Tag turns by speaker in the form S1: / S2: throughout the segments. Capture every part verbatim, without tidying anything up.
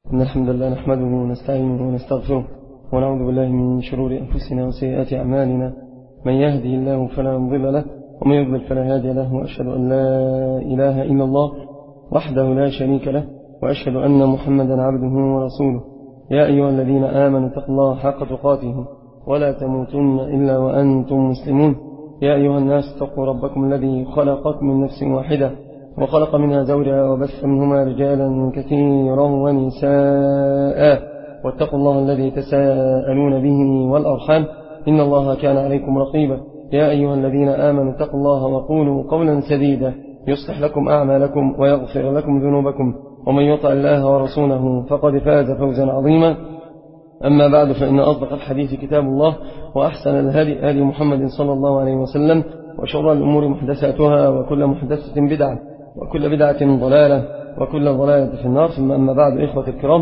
S1: إن الحمد لله نحمده ونستعينه ونستغفره ونعوذ بالله من شرور أنفسنا وسيئات أعمالنا. من يهدي الله فلا مضل له ومن يضلل فلا هادي له، وأشهد أن لا إله إلا الله وحده لا شريك له، وأشهد أن محمدا عبده ورسوله. يا أيها الذين آمنوا اتقوا الله حق تقاته ولا تموتن إلا وأنتم مسلمون. يا أيها الناس اتقوا ربكم الذي خلقكم من نفس واحدة وخلق منها زوجها وبث منهما رجالا كثيرا ونساء، واتقوا الله الذي تساءلون به والأرحام إن الله كان عليكم رقيبا. يا أيها الذين آمنوا اتقوا الله وقولوا قولا سديدا يصلح لكم أعمالكم ويغفر لكم ذنوبكم، ومن يطع الله ورسوله فقد فاز فوزا عظيما. أما بعد، فإن أصدق الحديث كتاب الله، وأحسن الهدي هدي محمد صلى الله عليه وسلم، وشر الأمور محدثاتها، وكل محدثة بدعة، وكل بدعة ضلالة، وكل ضلالة في النار. ثم أما بعد، إخوة الكرام،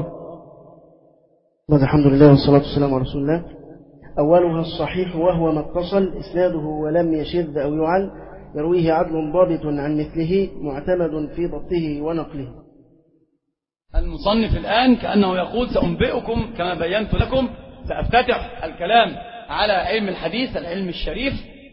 S2: الحمد لله والصلاة والسلام على رسول الله. أولها الصحيح، وهو ما اتصل إسناده ولم يشذ أو يعل، يرويه عدل ضابط عن مثله معتمد في ضبطه ونقله.
S3: المصنف الآن كأنه يقول: سأنبئكم كما بينت لكم، سأفتتح الكلام على علم الحديث العلم الشريف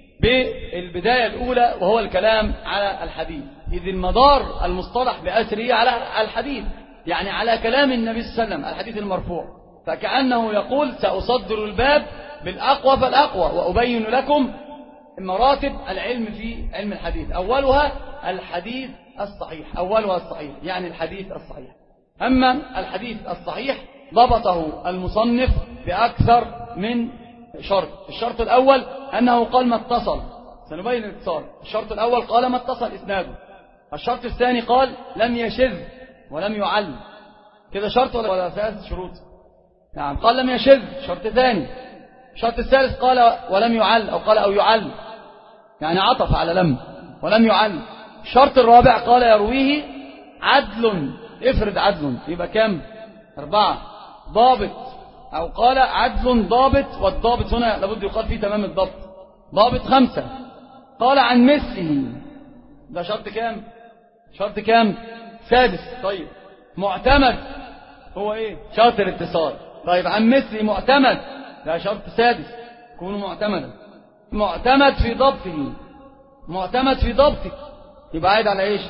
S3: بالبداية الأولى، وهو الكلام على الحديث، إذ المدار المصطلح بأسره على الحديث، يعني على كلام النبي صلى الله عليه وسلم، الحديث المرفوع. فكأنه يقول: سأصدر الباب بالأقوى فالأقوى، وأبين لكم مراتب العلم في علم الحديث. أولها الحديث الصحيح، أولها الصحيح يعني الحديث الصحيح. أما الحديث الصحيح ضبطه المصنف بأكثر من شرط. الشرط الأول أنه قال ما اتصل، سنبين الاتصال. الشرط الأول قال ما اتصل إسناده. الشرط الثاني قال لم يشذ ولم يعل. كده شرط ولا ثلاث شروط؟ نعم، قال لم يشذ شرط ثاني. الشرط الثالث قال ولم يعل، أو قال أو يعل، يعني عطف على لم ولم يعل. الشرط الرابع قال يرويه عدل، افرد عدل، يبقى كم؟ أربعة. ضابط، أو قال عدل ضابط، والضابط هنا لابد يقال فيه تمام الضبط. ضابط خمسة. قال عن مثله، ده شرط كام؟ شرط كام؟ سادس. طيب معتمد هو ايه؟ شرط الاتصال. طيب عن مثله معتمد، ده شرط سادس، يكون معتمدا. معتمد في ضبطه، معتمد في ضبطه، يبقى عايد على ايش؟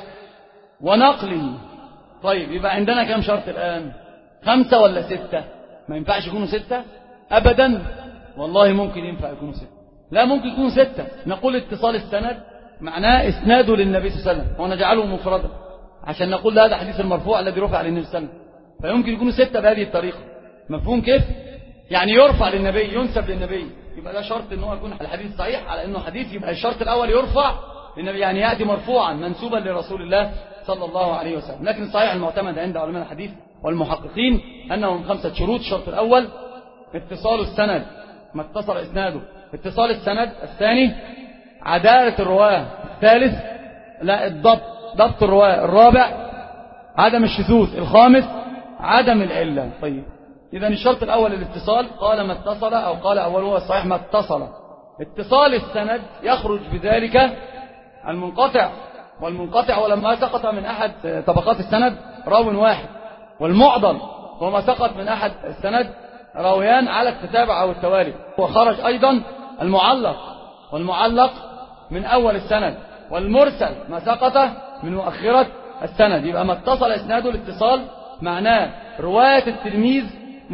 S3: ونقله. طيب يبقى عندنا كم شرط الآن؟ خمسة ولا ستة؟ ما ينفعش يكونوا ستة أبدا. والله ممكن ينفع يكونوا ستة، لا ممكن يكونوا ستة. نقول اتصال السند معناه إسناده للنبي صلى الله عليه وسلم، ونجعله مفردا عشان نقول هذا حديث المرفوع الذي رفع للنبي صلى الله عليه وسلم. فيمكن يكونوا ستة بهذه الطريقة. مفهوم كيف؟ يعني يرفع للنبي، ينسب للنبي، يبقى ده شرط انه يكون الحديث صحيح على انه حديث. يبقى الشرط الأول يرفع للنبي، يعني يأتي مرفوعا منسوبا لرسول الله صلى الله عليه وسلم. لكن صحيح المعتمد عند علماء الحديث والمحققين أنه من خمسة شروط. الشرط الأول اتصال السند، ما اتصل إسناده، اتصال السند. الثاني عدالة الرواة. الثالث لا الضبط، ضبط الرواة. الرابع عدم الشذوذ. الخامس عدم العلة. طيب إذن الشرط الأول الاتصال، قال ما اتصل، أو قال أوله الصحيح ما اتصل. اتصال السند يخرج بذلك المنقطع، والمنقطع ولما سقط من أحد طبقات السند راو واحد، والمعضل وما سقط من أحد السند راويان على التتابع أو التوالي. وخرج أيضا المعلق، والمعلق من أول السند، والمرسل ما سقط من مؤخرة السند. يبقى ما اتصل إسناده الاتصال معناه رواية التلميذ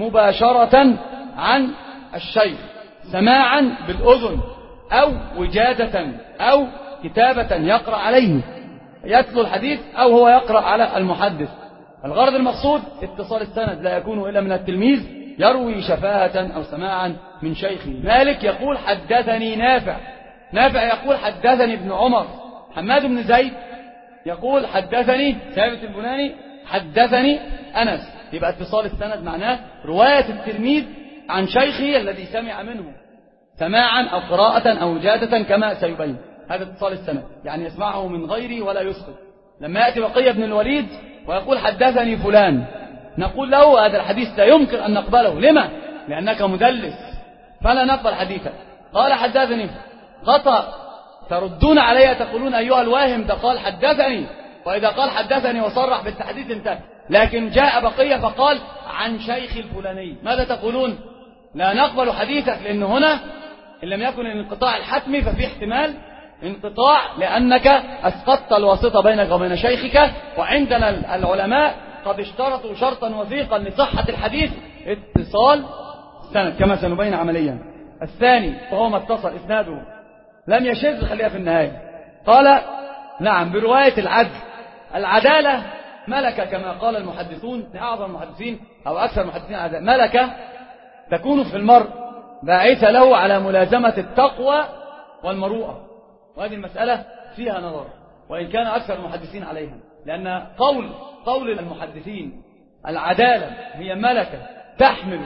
S3: مباشرة عن الشيخ، سماعا بالأذن، أو وجادة، أو كتابة يقرأ عليه، يتلو الحديث، أو هو يقرأ على المحدث. الغرض المقصود اتصال السند لا يكون إلا من التلميذ يروي شفاهة أو سماعا من شيخه. مالك يقول حدثني نافع، نافع يقول حدثني ابن عمر. حماد بن زيد يقول حدثني ثابت البناني حدثني أنس. يبقى اتصال السند معناه رواية التلميذ عن شيخه الذي سمع منه سماعا أو قراءة أو وجادة كما سيبين. هذا اتصال السند، يعني يسمعه من غيره ولا يسقط. لما يأتي بقية بن الوليد ويقول حدثني فلان، نقول له هذا الحديث لا يمكن أن نقبله. لما؟ لأنك مدلس فلا نقبل حديثك. قال حدثني خطأ، تردون علي تقولون أيها الواهم ده قال حدثني، وإذا قال حدثني وصرح بالتحديث انتهى. لكن جاء بقية فقال عن شيخ الفلاني، ماذا تقولون؟ لا نقبل حديثك، لأن هنا إن لم يكن الانقطاع الحتمي ففي احتمال انقطاع لأنك أسقطت الواسطة بينك وبين شيخك. وعندنا العلماء قد اشترطوا شرطا وثيقا لصحة الحديث اتصال السند كما سنبين عمليا. الثاني وهو ما اتصل إسناده لم يشذ، خليها في النهاية. قال نعم برواية العدل. العدالة ملكة كما قال المحدثون، أعظم المحدثين أو أكثر المحدثين عدالة، ملكة تكون في المرء باعثة له على ملازمة التقوى والمروءة. وهذه المسألة فيها نظر وإن كان أكثر المحدثين عليها، لأن قول قول المحدثين العدالة هي ملكة تحمل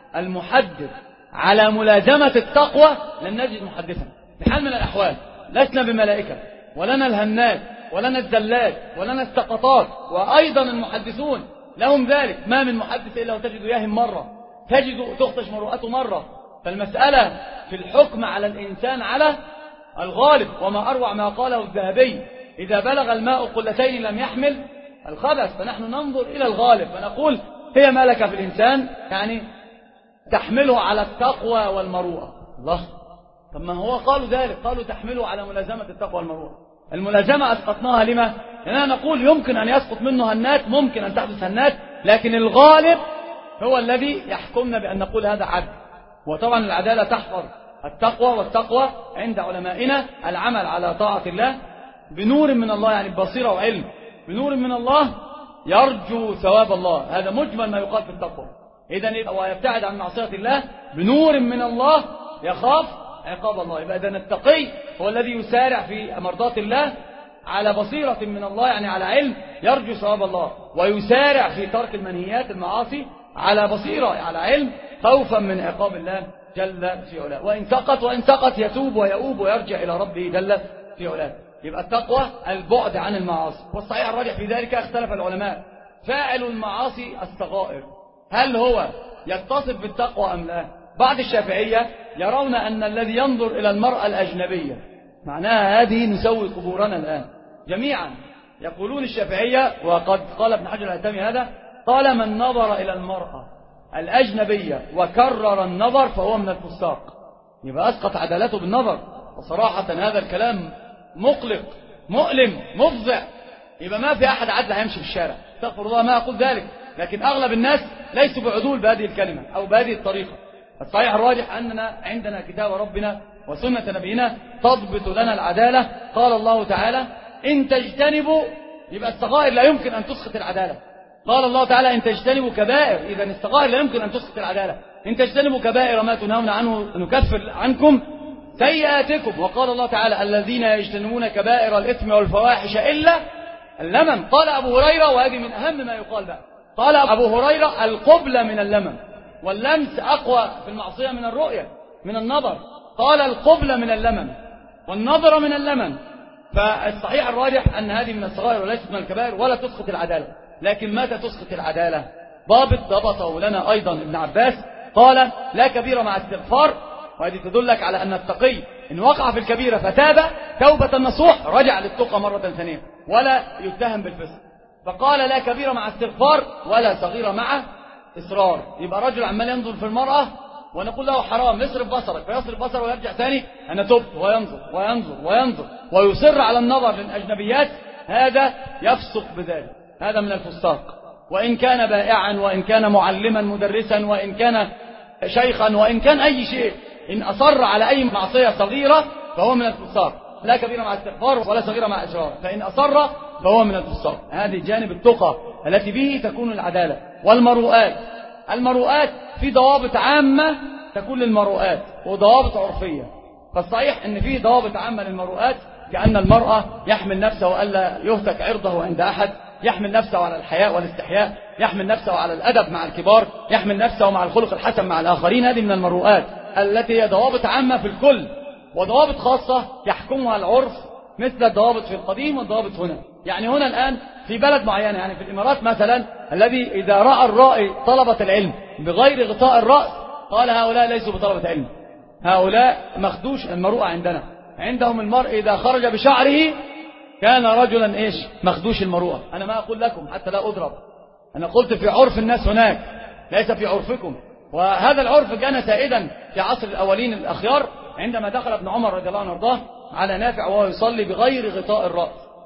S3: المحدث على ملازمة التقوى لن نجد محدثا بحال من الأحوال. لسنا بملائكة ولنا الهنات ولنا الزلات ولنا السقطات، وأيضا المحدثون لهم ذلك. ما من محدث إلا وتجد يهم مرة، تجد تخطش مروءته مرة. فالمسألة في الحكم على الإنسان على الغالب. وما أروع ما قاله الذهبي: إذا بلغ الماء قلتين لم يحمل الخبث. فنحن ننظر إلى الغالب فنقول هي ملكة في الإنسان، يعني تحمله على التقوى والمروءة. الله، طب ما هو قالوا ذلك، قالوا تحمله على ملازمة التقوى والمروءة. الملازمة أسقطناها لما؟ لأننا نقول يمكن أن يسقط منه هنات، ممكن أن تحدث هنات، لكن الغالب هو الذي يحكمنا بأن نقول هذا عدل. وطبعا العدالة تحفظ التقوى، والتقوى عند علمائنا العمل على طاعة الله بنور من الله، يعني ببصيرة وعلم، بنور من الله يرجو ثواب الله. هذا مجمل ما يقال في التقوى. إذن ويبتعد عن معصية الله بنور من الله يخاف عقاب الله. يبقى إذن التقي هو الذي يسارع في مرضاة الله على بصيرة من الله، يعني على علم، يرجو ثواب الله، ويسارع في ترك المنهيات المعاصي على بصيرة على علم، خوفا من عقاب الله جل في علاه. وإن سقط وإن سقط يتوب ويؤوب ويرجع إلى ربه جل في علاه. يبقى التقوى البعد عن المعاصي. والصحيح الراجح في ذلك اختلف العلماء: فاعل المعاصي الصغائر هل هو يتصف بالتقوى أم لا؟ بعض الشافعية يرون أن الذي ينظر إلى المرأة الأجنبية معناها هذه نسوي قبورنا الآن جميعا. يقولون الشافعية، وقد قال ابن حجر الهيثمي هذا، قال: من نظر إلى المرأة الأجنبية وكرر النظر فهو من الفساق. يبقى أسقط عدالته بالنظر. وصراحة هذا الكلام مقلق مؤلم مفزع. يبقى ما في أحد عدل هيمشي في الشارع، استغفر الله ما أقول ذلك، لكن أغلب الناس ليسوا بعدول بهذه الكلمة أو بهذه الطريقة. الصحيح الراجح أننا عندنا كتاب ربنا وسنة نبينا تضبط لنا العدالة. قال الله تعالى: إن تجتنبوا، يبقى الصغائر لا يمكن أن تسقط العدالة. قال الله تعالى: إن تجتنبوا كبائر، إذا الصغائر لا يمكن أن تسقط العدالة. إن تجتنبوا كبائر ما تنهون عنه نكفر عنكم سيئاتكم. وقال الله تعالى: الذين يجتنبون كبائر الإثم والفواحش إلا اللمم. قال أبو هريرة، وهذه من أهم ما يقال بقى، قال أبو هريرة: القبلة من اللمم، واللمس أقوى في المعصية من الرؤية من النظر. قال: القبلة من اللمم والنظر من اللمم. فالصحيح الراجح أن هذه من الصغائر وليست من الكبائر ولا تسقط العدالة. لكن متى تسقط العدالة؟ ضابط ضبطه لنا أيضا ابن عباس، قال: لا كبيرة مع استغفار. وهذه تدلك على أن التقي إن وقع في الكبيرة فتاب توبة نصوح رجع للتقى مرة ثانية ولا يتهم بالفسق. فقال: لا كبيرة مع استغفار ولا صغيرة مع إصرار. يبقى رجل عمال ينظر في المرأة ونقول له حرام، اصرف بصرك، فيصرف بصره ويرجع ثاني: أنا تبت، وينظر وينظر وينظر ويصر على النظر للأجنبيات. هذا يفسق بذلك، هذا من الفساق. وإن كان بائعا، وإن كان معلما مدرسا، وإن كان شيخا، وإن كان أي شيء، إن أصر على أي معصية صغيرة فهو من الفساق. لا كبيرة مع استغفار ولا صغيرة مع إصرار، فإن أصر فهو من الفساق. هذه جانب التقى التي به تكون العدالة. والمروءات، المروءات في ضوابط عامة تكون للمروءات وضوابط عرفية. فالصحيح أن في ضوابط عامة للمروءات، كأن المرأة يحمل نفسه ألا يهتك عرضه عند أحد، يحمل نفسه على الحياء والاستحياء، يحمل نفسه على الأدب مع الكبار، يحمل نفسه مع الخلق الحسن مع الآخرين. هذه من المروءات التي هي ضوابط عامة في الكل، وضوابط خاصة يحكمها العرف، مثل الضوابط في القديم والضوابط هنا. يعني هنا الآن في بلد معينة، يعني في الإمارات مثلا، الذي إذا رأى الرائي طلبة العلم بغير غطاء الرأس قال: هؤلاء ليسوا بطلبة علم، هؤلاء مخدوش المروءة. عندنا عندهم المرء إذا خرج بشعره كان رجلا إيش؟ مخدوش المروءة. أنا ما أقول لكم حتى لا أضرب، أنا قلت في عرف الناس هناك. ليس في عرفكم. وهذا العرف كان سائدا في عصر الأولين الأخيار، عندما دخل ابن عمر رضي الله عنه وارضاه على نافع وهو يصلي بغير غطاء الرأس،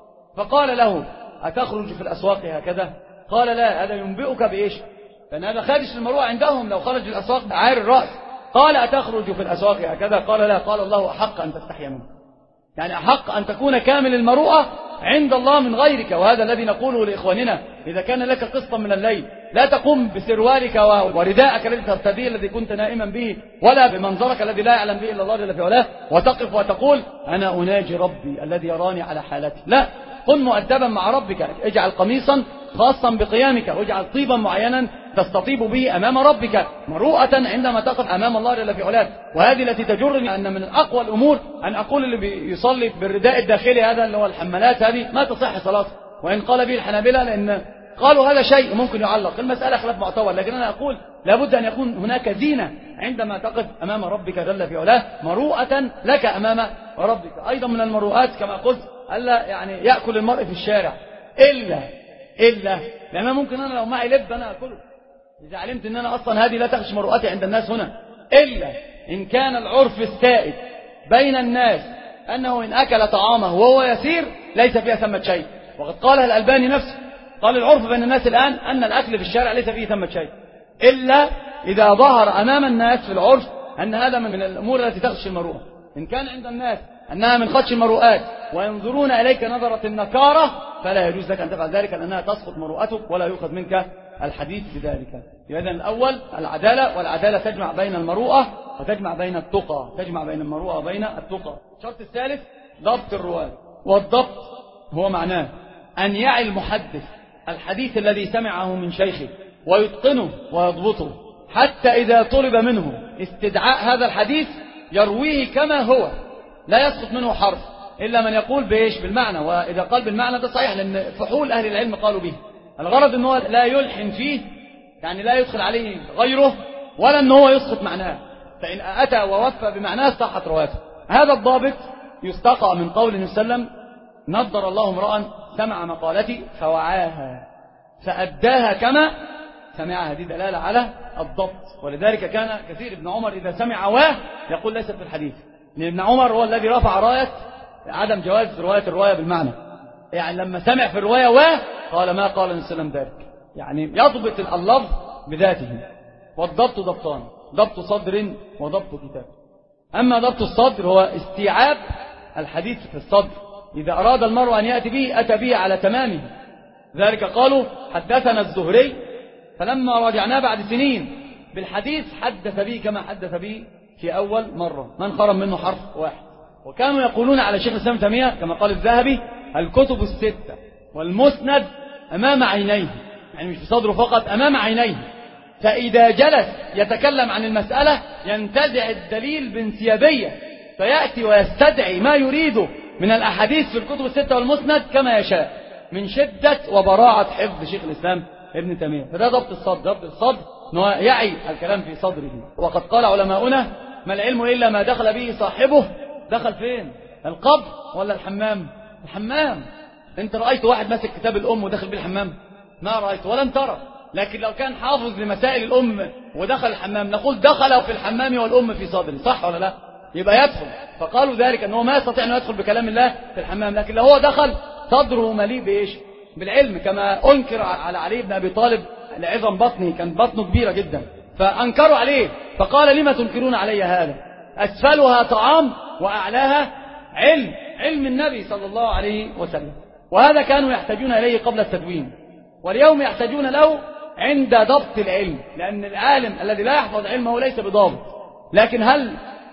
S3: فقال له: أتخرج في الأسواق هكذا؟ قال: لا، هذا ينبئك بإيش؟ لأن هذا خارج المروءة عندهم، لو خرج الأسواق عار الرأس. قال: أتخرج في الأسواق هكذا؟ قال: لا. قال: الله أحق أن تستحي منه، يعني أحق أن تكون كامل المروءة عند الله من غيرك. وهذا الذي نقوله لإخواننا: إذا كان لك قسطا من الليل لا تقوم بسروالك ورداءك الذي ترتديه الذي كنت نائما به، ولا بمنظرك الذي لا يعلم به إلا الله جل في علاه، وتقف وتقول: أنا أناجي ربي الذي يراني على حالتي. لا، كن مؤدبا مع ربك، اجعل قميصا خاصا بقيامك، واجعل طيبا معينا تستطيب به أمام ربك، مروءة عندما تقف أمام الله جل في علاه. وهذه التي تجرني أن من أقوى الأمور أن أقول اللي بيصلي بالرداء الداخلي هذا اللي هو الحمالات هذه ما تصح صلاته، وإن قال به الحنابلة، لأن قالوا هذا شيء ممكن يعلق، المسألة خلاف معتبر، لكن أنا أقول لابد أن يكون هناك زينة عندما تقف أمام ربك جل في علاه، مروءة لك أمام ربك. أيضا من المروءات كما قلت ألا يعني يأكل المرء في الشارع إلا إلا لأن ممكن أنا لو معي لب أنا أكله، إذا علمت أن أنا أصلا هذه لا تخش مروءتي عند الناس هنا، إلا إن كان العرف السائد بين الناس أنه إن أكل طعامه وهو يسير ليس فيها ثمة شيء. وقد قالها الألباني نفسه، قال: العرف بين الناس الآن أن الأكل في الشارع ليس فيه ثمة شيء، إلا إذا ظهر أمام الناس في العرف أن هذا من الأمور التي تخشى المروءة. إن كان عند الناس أنها من خدش المروءات وينظرون إليك نظرة النكارة فلا يجوز لك أن تفعل ذلك، لأنها تسقط مروءتك ولا يؤخذ منك الحديث بذلك. إذن الأول العدالة، والعدالة تجمع بين المروءة وتجمع بين التقى، تجمع بين المروءة وبين التقى. الشرط الثالث ضبط الرواة، والضبط هو معناه أن يعي المحدث الحديث الذي سمعه من شيخه ويتقنه ويضبطه، حتى إذا طلب منه استدعاء هذا الحديث يرويه كما هو، لا يسقط منه حرف، إلا من يقول بإيش؟ بالمعنى. وإذا قال بالمعنى ده صحيح، لأن فحول أهل العلم قالوا به. الغرض أنه لا يلحن فيه، يعني لا يدخل عليه غيره، ولا أنه يسقط معناه، فإن أتى ووفى بمعناه صحت رواته. هذا الضابط يستقى من قول النبي صلى الله عليه وسلم: نضر الله امرأ سمع مقالتي فوعاها فأداها كما سمعها. دي دلالة على الضبط. ولذلك كان كثير ابن عمر إذا سمع واه يقول ليست في الحديث، لأن ابن عمر هو الذي رفع راية عدم جواز رواية الرواية بالمعنى. يعني لما سمع في الرواية واه قال: ما قال النبي صلى الله عليه وسلم ذلك. يعني يضبط اللفظ بذاته. والضبط ضبطان: ضبط صدر وضبط كتاب. أما ضبط الصدر هو استيعاب الحديث في الصدر، إذا أراد المرء أن يأتي به أتى به على تمامه. ذلك قالوا: حدثنا الزهري فلما راجعناه بعد سنين بالحديث حدث به كما حدث به في أول مرة، من خرم منه حرف واحد. وكانوا يقولون على شيخ الإسلام تيمية كما قال الذهبي: الكتب الستة والمسند أمام عينيه، يعني مش في صدره فقط، أمام عينيه، فإذا جلس يتكلم عن المسألة ينتزع الدليل بانسيابية، فيأتي ويستدعي ما يريده من الأحاديث في الكتب الستة والمسند كما يشاء، من شدة وبراعة حفظ شيخ الإسلام ابن تيمية. فده ضبط الصدر. ضبط الصدر أنه يعي الكلام في صدره. وقد قال علماؤنا: ما العلم إلا ما دخل به صاحبه. دخل فين؟ القبر ولا الحمام؟ الحمام. انت رأيت واحد ماسك كتاب الأم ودخل به الحمام؟ ما رأيت ولم ترى. لكن لو كان حافظ لمسائل الأم ودخل الحمام نقول دخل في الحمام والأم في صدره، صح ولا لا؟ يبقى يدخل. فقالوا ذلك أنه ما يستطيع أن يدخل بكلام الله في الحمام، لكن لو هو دخل صدره مليء بإيش؟ بالعلم. كما أنكر على علي بن أبي طالب لعظم بطنه، كان بطنه كبيرة جدا، فأنكروا عليه فقال: لما تنكرون علي هذا؟ أسفلها طعام وأعلاها علم، علم النبي صلى الله عليه وسلم. وهذا كانوا يحتاجون إليه قبل التدوين، واليوم يحتاجون له عند ضبط العلم، لأن العالم الذي لا يحفظ علمه ليس بضابط. لكن هل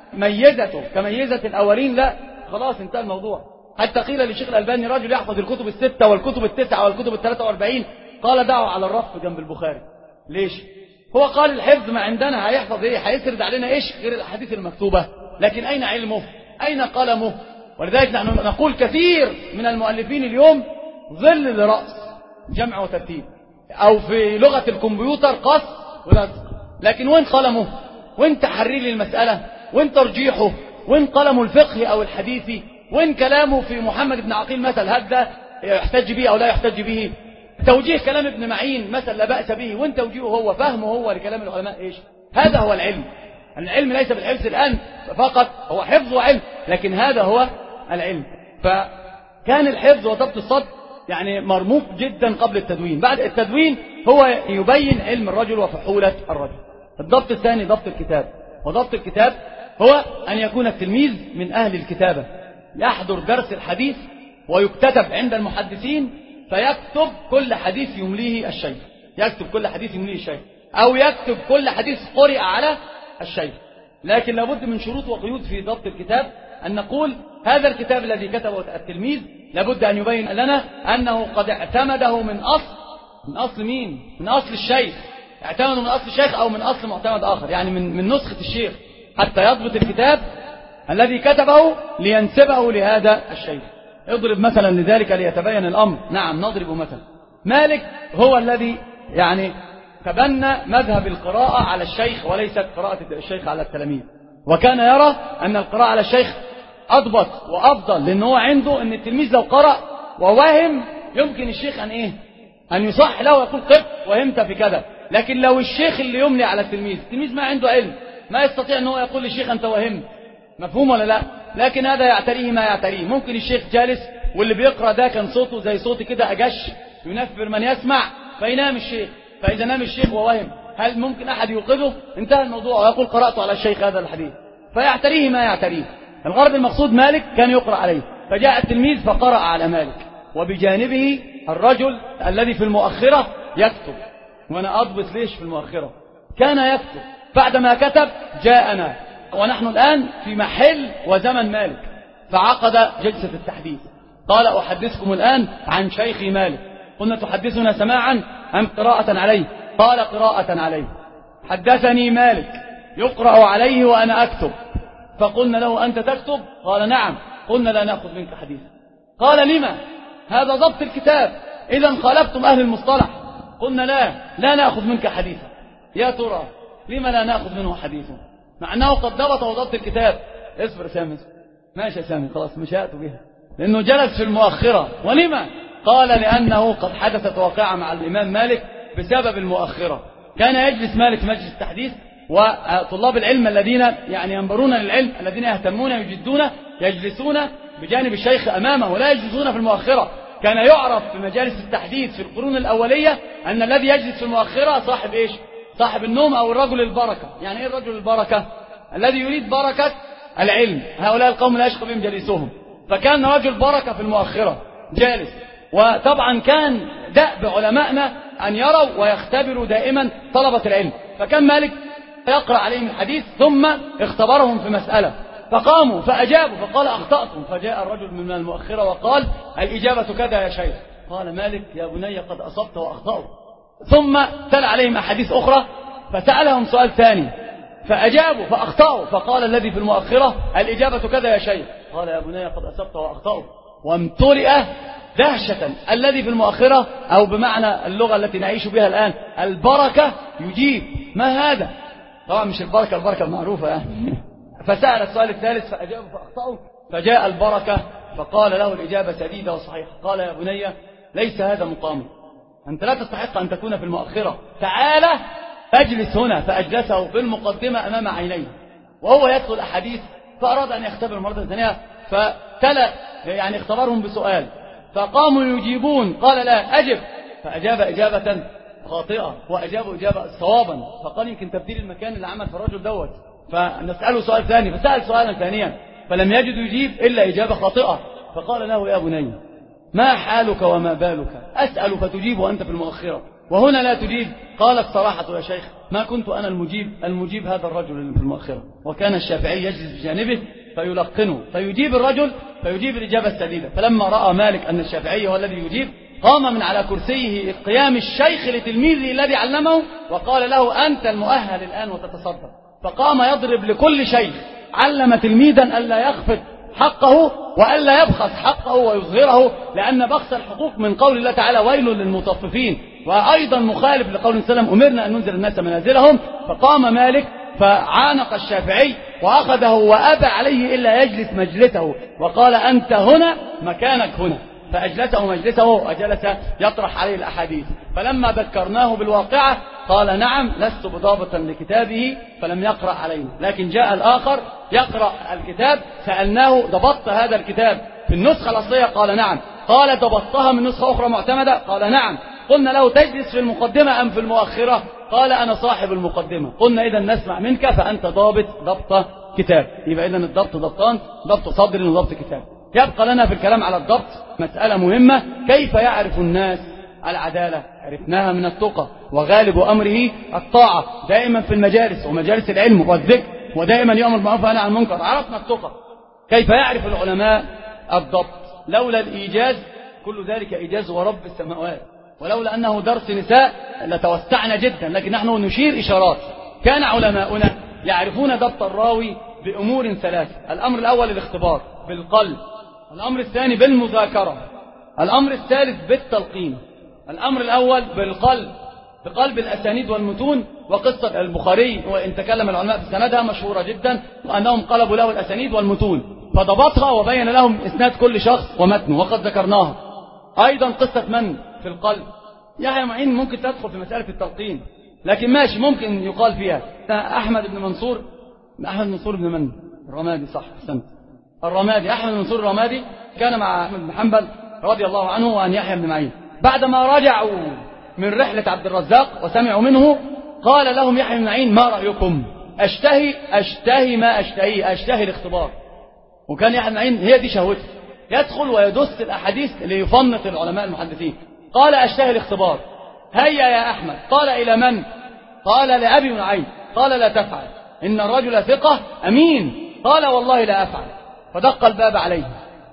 S3: ميزته كميزة الأولين؟ لا، خلاص انتهى الموضوع. حتى قيل للشيخ الألباني: رجل يحفظ الكتب الستة والكتب التسعة والكتب الثلاثة واربعين، قال: دعوا على الرف جنب البخاري. ليش؟ هو قال: الحفظ ما عندنا، هيحفظ ايه؟ هيسرد علينا ايش غير الأحاديث المكتوبة؟ لكن أين علمه؟ أين قلمه؟ ولذلك نحن نقول كثير من المؤلفين اليوم ظل لرأس، جمع وترتيب، أو في لغة الكمبيوتر قص ولزق. لكن وين قلمه؟ وين تحرير المسألة؟ وين ترجيحه؟ وين قلمه الفقهي أو الحديثي؟ وين كلامه في محمد بن عقيل مثل؟ هل ده يحتج به أو لا يحتج به؟ توجيه كلام ابن معين مثلا لا بأس به، وانت توجيهه هو فهمه هو لكلام العلماء ايش؟ هذا هو العلم. العلم ليس بالحفظ الآن فقط، هو حفظ وعلم، لكن هذا هو العلم. فكان الحفظ وضبط الصدر يعني مرموق جدا قبل التدوين. بعد التدوين هو يبين علم الرجل وفحولة الرجل. الضبط الثاني ضبط الكتاب، وضبط الكتاب هو أن يكون التلميذ من أهل الكتابة، يحضر درس الحديث ويكتتب عند المحدثين، فيكتب كل حديث يمليه الشيخ، يكتب كل حديث يمليه الشيخ، أو يكتب كل حديث قرئ على الشيخ. لكن لابد من شروط وقيود في ضبط الكتاب، أن نقول هذا الكتاب الذي كتبه التلميذ لابد أن يبين لنا أنه قد اعتمده من أصل من أصل مين؟ من أصل الشيخ، اعتمده من أصل الشيخ أو من أصل معتمد آخر، يعني من من نسخة الشيخ، حتى يضبط الكتاب الذي كتبه لينسبه لهذا الشيخ. اضرب مثلا لذلك ليتبين الأمر. نعم نضرب مثلا. مالك هو الذي يعني تبنى مذهب القراءة على الشيخ وليست قراءة الشيخ على التلاميذ، وكان يرى أن القراءة على الشيخ أضبط وأفضل، لأنه هو عنده أن التلميذ لو قرأ ووهم يمكن الشيخ أن إيه؟ أن يصح له ويقول قف وهمت في كذا. لكن لو الشيخ اللي يملي على التلميذ، التلميذ ما عنده علم، ما يستطيع أنه يقول للشيخ أنت وهمت. مفهوم ولا لا؟ لكن هذا يعتريه ما يعتريه. ممكن الشيخ جالس واللي بيقرأ ده كان صوته زي صوتي كده أجش ينفر من يسمع، فينام الشيخ، فإذا نام الشيخ ووهم هل ممكن أحد يوقظه؟ انتهى الموضوع ويقول قرأت على الشيخ هذا الحديث، فيعتريه ما يعتريه. الغرض المقصود مالك كان يقرأ عليه، فجاء التلميذ فقرأ على مالك، وبجانبه الرجل الذي في المؤخرة يكتب. وأنا أضبط ليش في المؤخرة؟ كان يكتب، بعدما كتب جاءنا، ونحن الآن في محل وزمن مالك، فعقد جلسة التحديث. قال أحدثكم الآن عن شيخ مالك. قلنا تحدثنا سماعا أم قراءة عليه؟ قال قراءة عليه. حدثني مالك يقرأ عليه وأنا أكتب. فقلنا له أنت تكتب؟ قال نعم. قلنا لا نأخذ منك حديثا. قال لما؟ هذا ضبط الكتاب، إذا خالفتم أهل المصطلح. قلنا لا لا نأخذ منك حديثا. يا ترى لما لا نأخذ منه حديثا مع أنه قد ضبط وضبط الكتاب؟ اصبر سامي، ماشي يا سامي، خلاص مش هاتوا بها، لأنه جلس في المؤخرة. ولما؟ قال لأنه قد حدثت واقعة مع الإمام مالك بسبب المؤخرة. كان يجلس مالك مجلس التحديث، وطلاب العلم الذين يعني ينبرون للعلم، الذين يهتمون يجدون، يجلسون بجانب الشيخ أمامه ولا يجلسون في المؤخرة. كان يعرف في مجالس التحديث في القرون الأولية أن الذي يجلس في المؤخرة صاحب إيش؟ صاحب النوم، أو الرجل البركة. يعني إيه الرجل البركة؟ الذي يريد بركة العلم. هؤلاء القوم لا يشقى بهم جليسهم، فكان رجل بركة في المؤخرة جالس. وطبعا كان دأب علمائنا أن يروا ويختبروا دائما طلبة العلم، فكان مالك يقرأ عليهم الحديث ثم اختبرهم في مسألة، فقاموا فأجابوا، فقال أخطأتم. فجاء الرجل من المؤخرة وقال الإجابة كذا يا شيخ. قال مالك يا بني قد أصبت وأخطأوا. ثم تلا عليهم أحاديث أخرى فسألهم سؤال ثاني فأجابوا فأخطأوا. فقال الذي في المؤخرة الإجابة كذا يا شيخ. قال يا بني قد أصبت وأخطأوا. وامتلئ دهشة الذي في المؤخرة، أو بمعنى اللغة التي نعيش بها الآن البركة، يجيب ما هذا؟ طبعا مش البركة البركة المعروفة يعني. فسأل السؤال الثالث فأجابوا فأخطأوا. فجاء البركة فقال له الإجابة سديدة وصحيحة. قال يا بني ليس هذا مقامي، أنت لا تستحق أن تكون في المؤخرة، تعال أجلس هنا. فأجلسه في المقدمة أمام عينيه وهو يدخل أحاديث، فأراد أن يختبر مرة ثانية، فتلا يعني اختبرهم بسؤال، فقاموا يجيبون. قال لا أجب، فأجاب إجابة خاطئة وأجابوا إجابة صوابا. فقال يمكن تبديل المكان اللي عمل في الرجل دوت، فنسأله سؤال ثاني، فسأل سؤالا ثانيا فلم يجد يجيب إلا إجابة خاطئة. فقال له يا بني ما حالك وما بالك؟ أسأل فتجيب وأنت في المؤخرة وهنا لا تجيب. قال الصراحة يا شيخ ما كنت أنا المجيب، المجيب هذا الرجل اللي في المؤخرة. وكان الشافعي يجلس بجانبه فيلقنه فيجيب الرجل فيجيب الإجابة السديدة. فلما رأى مالك أن الشافعي هو الذي يجيب قام من على كرسيه قيام الشيخ لتلميذه الذي علمه وقال له أنت المؤهل الآن وتتصدر. فقام يضرب لكل شيخ علم تلميذا ألا يخفض حقه وألا يبخس حقه ويظهره، لأن بخس الحقوق من قول الله تعالى ويل للمطففين، وأيضا مخالف لقول وسلم أمرنا أن ننزل الناس منازلهم. فقام مالك فعانق الشافعي وأخذه وأبى عليه إلا يجلس مجلسه وقال أنت هنا مكانك هنا. فأجلسه مجلسه وجلس يطرح عليه الأحاديث. فلما ذكرناه بالواقعة قال نعم لست بضابطا لكتابه فلم يقرأ علينا. لكن جاء الآخر يقرأ الكتاب سألناه ضبطت هذا الكتاب في النسخة الأصلية؟ قال نعم. قال ضبطتها من نسخة أخرى معتمدة؟ قال نعم. قلنا له تجلس في المقدمة أم في المؤخرة؟ قال أنا صاحب المقدمة. قلنا إذا نسمع منك فأنت ضابط ضبط كتاب. يبقى إذا الضبط ضبطان، ضبط صدر وضبط كتاب. يبقى لنا في الكلام على الضبط مسألة مهمة، كيف يعرف الناس العدالة؟ عرفناها من التقى، وغالب أمره الطاعة دائما في المجالس ومجالس العلم والذكر، ودائما يأمر بالمعروف وينهى عن المنكر. عرفنا التقى. كيف يعرف العلماء الضبط؟ لولا الإيجاز كل ذلك إيجاز ورب السماوات، ولولا أنه درس نساء لتوسعنا جدا، لكن نحن نشير إشارات. كان علماؤنا يعرفون ضبط الراوي بأمور ثلاثة. الأمر الأول الاختبار بالقلب، الأمر الثاني بالمذاكرة، الأمر الثالث بالتلقين. الأمر الأول بالقلب، بقلب الأسانيد والمتون. وقصة البخاري وإن تكلم العلماء في سندها مشهورة جدا، وأنهم قلبوا له الأسانيد والمتون فضبطها وبين لهم إسناد كل شخص ومتنه، وقد ذكرناها. أيضا قصة من في القلب يحيى معين ممكن تدخل في مسألة التلقين، لكن ماشي ممكن يقال فيها. أحمد بن منصور، أحمد بن منصور بن من؟ الرمادي، صح، أحسنت، الرمادي. أحمد بن منصور الرمادي كان مع أحمد بن حنبل رضي الله عنه وعن يحيى بن معين. بعدما رجعوا من رحلة عبد الرزاق وسمعوا منه قال لهم يحيى بن معين ما رأيكم؟ أشتهي أشتهي ما أشتهي أشتهي الاختبار. وكان يحيى بن معين هي دي شهوته، يدخل ويدس الأحاديث ليفنط العلماء المحدثين. قال أشتهي الاختبار. هيا يا أحمد. قال إلى من؟ قال لأبي نعيم. قال لا تفعل، إن الرجل ثقة أمين. قال والله لا أفعل. فدق الباب عليه.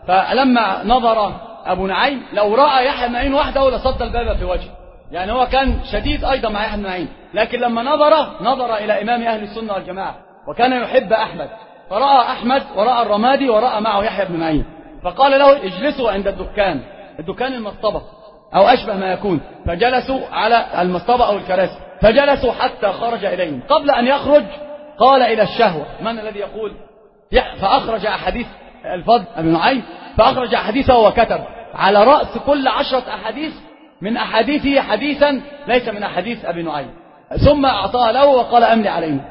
S3: فلما نظر أبو نعيم لو رأى يحيى بن معين وحده لصد الباب في وجهه، يعني هو كان شديد أيضا مع يحيى بن معين، لكن لما نظر نظر إلى إمام أهل السنة والجماعة وكان يحب أحمد، فرأى أحمد ورأى الرمادي ورأى معه يحيى بن معين، فقال له اجلسوا عند الدكان، الدكان المصطبة أو أشبه ما يكون. فجلسوا على المصطبة أو الكراسي، فجلسوا حتى خرج إليهم. قبل أن يخرج قال إلى الشهوة. من الذي يقول؟ فأخرج أحاديث الفضل أبي نعيم، فأخرج أحاديثه وكتب على رأس كل عشرة أحاديث من أحاديثه حديثا ليس من أحاديث أبي نعيم، ثم أعطاه له وقال أملي عليه.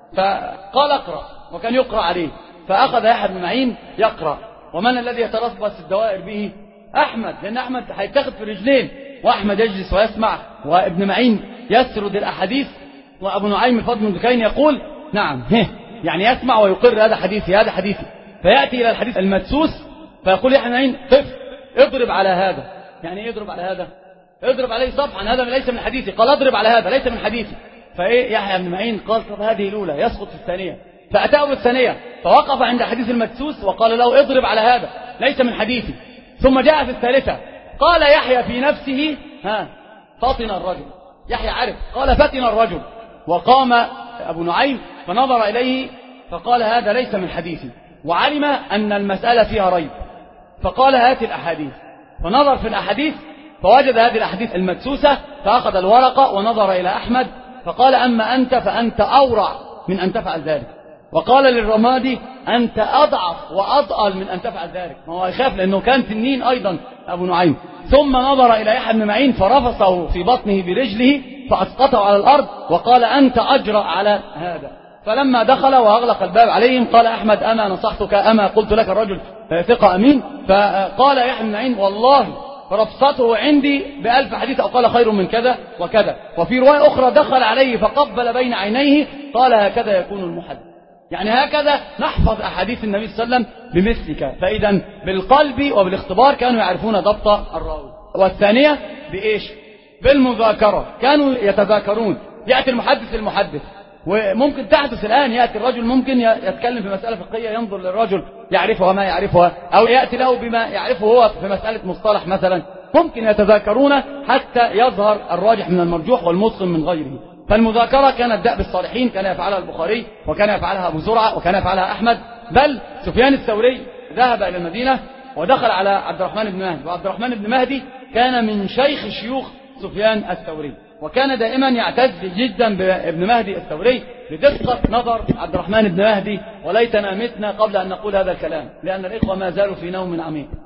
S3: فقال اقرأ، وكان يقرأ عليه. فأخذ يحيى بن معين يقرأ. ومن الذي يتربص الدوائر به؟ أحمد، لأن أحمد هيتاخد في رجلين، وأحمد يجلس ويسمع، وابن معين يسرد الأحاديث، وأبو نعيم الفضل بن دكين يقول نعم هه، يعني يسمع ويقر هذا حديثي هذا حديثي. فيأتي إلى الحديث المدسوس فيقول يحيى بن معين قف اضرب على هذا. يعني ايه اضرب على هذا؟ اضرب عليه صفحا، هذا ليس من حديثي. قال اضرب على هذا ليس من حديثي. فايه يحيى بن معين قال طب هذه الأولى يسقط في الثانية، فأتاه بالثانية فوقف عند حديث المدسوس وقال له اضرب على هذا ليس من حديثي. ثم جاء في الثالثة قال يحيى في نفسه ها فطن الرجل. يحيى عرف، قال فتن الرجل. وقام أبو نعيم فنظر إليه فقال هذا ليس من حديثي، وعلم أن المسألة فيها ريب، فقال هات الأحاديث. فنظر في الأحاديث فوجد هذه الأحاديث المدسوسة، فأخذ الورقة ونظر إلى أحمد فقال أما أنت فأنت أورع من أن تفعل ذلك. وقال للرمادي أنت أضعف وأضأل من أن تفعل ذلك. ما هو يخاف لأنه كان تنين أيضا أبو نعيم. ثم نظر إلى يحيى بن معين فرفصه في بطنه برجله فأسقطه على الأرض وقال أنت أجرأ على هذا. فلما دخل وأغلق الباب عليهم قال أحمد أما نصحتك أما قلت لك الرجل ثقة أمين؟ فقال يحيى بن معين والله فرفصته عندي بألف حديث، أو قال خير من كذا وكذا. وفي رواية أخرى دخل عليه فقبل بين عينيه قال هكذا يكون المحدث، يعني هكذا نحفظ أحاديث النبي صلى الله عليه وسلم بمثلك. فإذا بالقلب وبالاختبار كانوا يعرفون ضبط الراوي. والثانية بإيش؟ بالمذاكرة، كانوا يتذاكرون. يأتي المحدث المحدث، وممكن تحدث الآن يأتي الرجل ممكن يتكلم في مسألة فقهية ينظر للرجل يعرفها ما يعرفها، أو يأتي له بما يعرفه هو في مسألة مصطلح مثلا، ممكن يتذاكرون حتى يظهر الراجح من المرجوح والمتقن من غيره. فالمذاكرة كانت دأب الصالحين، كان يفعلها البخاري وكان يفعلها أبو زرعة وكان يفعلها أحمد. بل سفيان الثوري ذهب إلى المدينة ودخل على عبد الرحمن بن مهدي، وعبد الرحمن بن مهدي كان من شيخ شيوخ سفيان الثوري، وكان دائما يعتز جدا بابن مهدي الثوري لدقة نظر عبد الرحمن بن مهدي. وليتنا متنا قبل أن نقول هذا الكلام، لأن الإخوة ما زالوا في نوم عميق.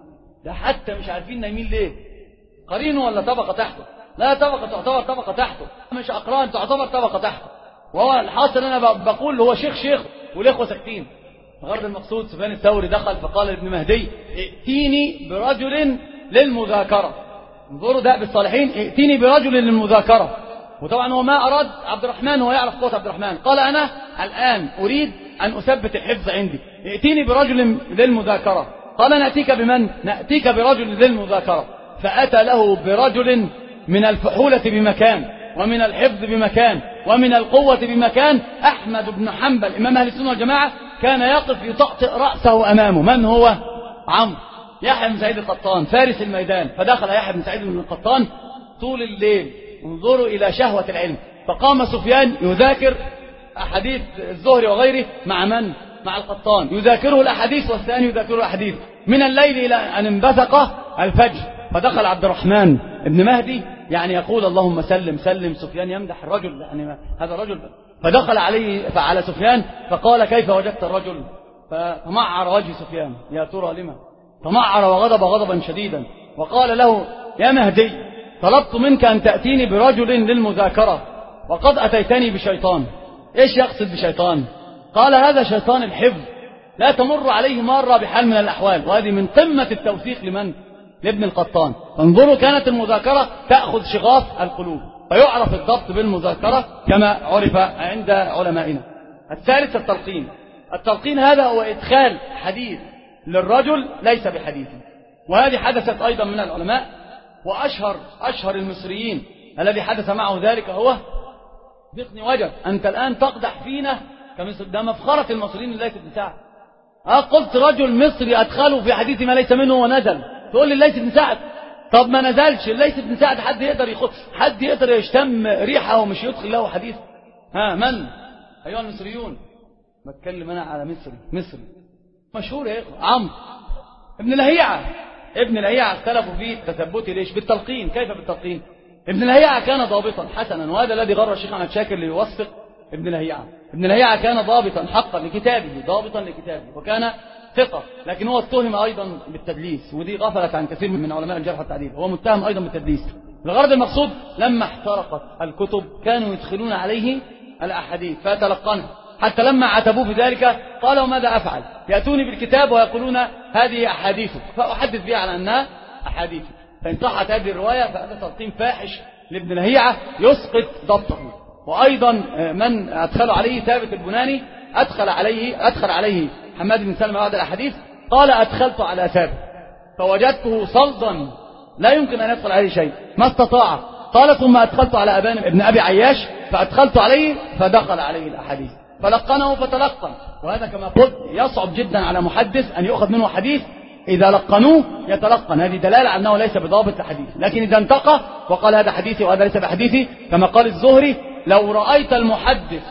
S3: ده حتى مش عارفين نايمين ليه، قرينه ولا طبقة تحته؟ لا، طبقة تعتبر طبقة تحته، مش أقران تعتبر طبقة تحته. وهو الحاصل أنا بقول هو شيخ شيخ والإخوة ساكتين. غرض المقصود سفيان الثوري دخل فقال لابن مهدي ائتيني برجل للمذاكرة. انظروا ده بالصالحين، ائتيني برجل للمذاكرة. وطبعا هو ما أراد عبد الرحمن، وهو يعرف قوة عبد الرحمن، قال أنا الآن أريد أن أثبت الحفظ عندي، ائتيني برجل للمذاكرة. قال نأتيك بمن؟ نأتيك برجل للمذاكرة. فأتى له برجل من الفحولة بمكان، ومن الحفظ بمكان، ومن القوة بمكان. أحمد بن حنبل إمام أهل السنة والجماعة كان يقف يطأطئ رأسه أمامه. من هو؟ عمرو يحيى بن سعيد القطان فارس الميدان. فدخل يحيى بن سعيد بن القطان طول الليل، انظروا إلى شهوة العلم. فقام سفيان يذاكر أحاديث الزهري وغيره مع من؟ مع القطان، يذاكره الأحاديث والثاني يذاكره الأحاديث من الليل إلى أن انبثق الفجر. فدخل عبد الرحمن ابن مهدي يعني يقول اللهم سلم سلم. سفيان يمدح الرجل، يعني هذا الرجل. فدخل عليه فعلى سفيان فقال كيف وجدت الرجل؟ فتمعر وجه سفيان، يا ترى لما؟ تمعر وغضب غضبا شديدا وقال له يا مهدي طلبت منك أن تأتيني برجل للمذاكرة وقد أتيتني بشيطان. إيش يقصد بشيطان؟ قال هذا شيطان الحفظ لا تمر عليه مرة بحال من الأحوال. وهذه من قمة التوثيق لمن؟ لابن القطان. انظروا كانت المذاكرة تأخذ شغاف القلوب، فيعرف الضبط بالمذاكرة كما عرف عند علمائنا. الثالث التلقين. التلقين هذا هو إدخال حديث للرجل ليس بحديث، وهذه حدثت أيضا من العلماء. وأشهر أشهر المصريين الذي حدث معه ذلك هو بقني وجب. أنت الآن تقدح فينا كمصر، ده مفخرة المصريين ليس بن سعد. أه قلت رجل مصري أدخله في حديث ما ليس منه ونزل، تقول لي ليس بن سعد. طب ما نزلش ليس بن سعد، حد يقدر يخط، حد يقدر يشتم ريحه ومش يدخل له حديث؟ ها من؟ أيها المصريون، ما اتكلم أنا على مصري مصري مشهور يا إخوة، عمرو ابن لهيعة. ابن لهيعة اختلفوا في تثبته ليش؟ بالتلقين. كيف بالتلقين؟ ابن لهيعة كان ضابطا حسنا، وهذا الذي غر الشيخ أحمد شاكر ليوثق ابن لهيعة. ابن لهيعة كان ضابطا حقا لكتابه، ضابطا لكتابه، وكان ثقة، لكن هو اتهم أيضا بالتدليس، ودي غفلت عن كثير من علماء الجرح والتعديل. هو متهم أيضا بالتدليس. الغرض المقصود لما احترقت الكتب كانوا يدخلون عليه الأحاديث فيتلقنها، حتى لما عتبوه بذلك قالوا ماذا أفعل؟ يأتوني بالكتاب ويقولون هذه أحاديثه فأحدث بها على أنها أحاديثه. فإن صحت هذه الرواية فهذا تلقين فاحش لابن لهيعة يسقط ضبطه. وأيضا من أدخل عليه ثابت البناني أدخل عليه أدخل عليه حماد بن سلمة بعد الأحاديث، قال أدخلت على ثابت فوجدته صلدا لا يمكن أن يدخل عليه شيء ما استطاع. قال ثم أدخلت على أبان ابن أبي عياش فأدخلت عليه فدخل عليه الأحاديث فلقنه فتلقن. وهذا كما قلت يصعب جدا على محدث أن يؤخذ منه حديث إذا لقنوه يتلقن، هذه دلالة على أنه ليس بضابط الحديث. لكن إذا انتقى وقال هذا حديثي وهذا ليس بحديثي، كما قال الزهري لو رأيت المحدث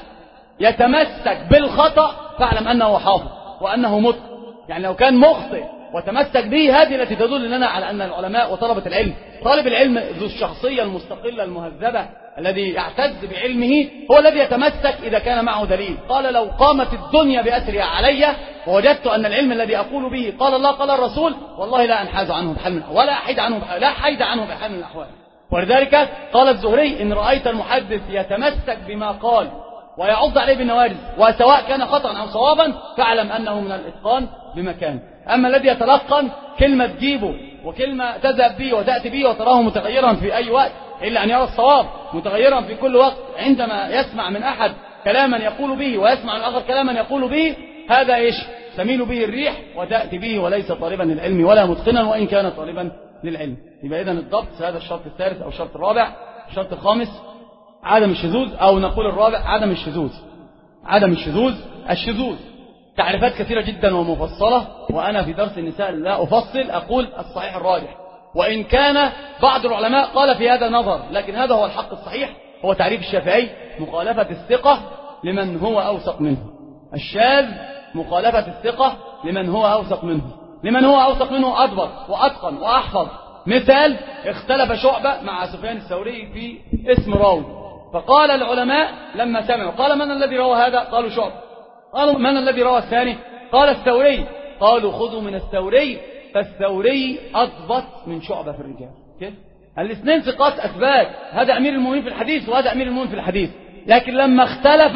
S3: يتمسك بالخطأ فاعلم أنه حافظ وأنه متقن. يعني لو كان مخطئ وتمسك به، هذه التي تدل لنا على أن العلماء وطلبة العلم، طالب العلم ذو الشخصية المستقلة المهذبة الذي يعتز بعلمه هو الذي يتمسك إذا كان معه دليل. قال لو قامت الدنيا بأسرها علي ووجدت أن العلم الذي أقول به قال الله قال الرسول والله لا أنحاز عنه بحال من ولا أحيد عنه بحال لا حيد عنه بحال من الأحوال. ولذلك قال الزهري إن رأيت المحدث يتمسك بما قال ويعض عليه بالنواجذ وسواء كان خطأ أو صوابا فاعلم أنه من الإتقان بمكان. أما الذي يتلقن كلمة تجيبه وكلمة تذهب به وتأتي به وتراه متغيرا في أي وقت إلا أن يرى الصواب متغيرا في كل وقت، عندما يسمع من أحد كلاما يقول به ويسمع من آخر كلاما يقول به، هذا إيش؟ تميل به الريح وتأتي به وليس طالبا للعلم ولا متقنا وإن كان طالبا للعلم. يبقى إذن الضبط هذا الشرط الثالث أو الشرط الرابع. الشرط الخامس عدم الشذوذ، أو نقول الرابع عدم الشذوذ. عدم الشذوذ الشذوذ تعريفات كثيرة جدا ومفصلة، وأنا في درس النساء لا أفصل، أقول الصحيح الراجح، وإن كان بعض العلماء قال في هذا نظر، لكن هذا هو الحق الصحيح. هو تعريف الشافعي مخالفة الثقة لمن هو أوثق منه. الشاذ مخالفة الثقة لمن هو أوثق منه. لمن هو أوثق منه أضبط وأتقن وأحفظ. مثال اختلف شعبة مع سفيان الثوري في اسم راوي، فقال العلماء لما سمعوا قال من الذي روى هذا؟ قالوا شعبة. قالوا من الذي روى الثاني؟ قال الثوري. قالوا خذوا من الثوري فالثوري أضبط من شعبة في الرجال. كيف؟ الاثنين ثقات أثبات، هذا أمير المؤمنين في الحديث وهذا أمير المؤمنين في الحديث، لكن لما اختلف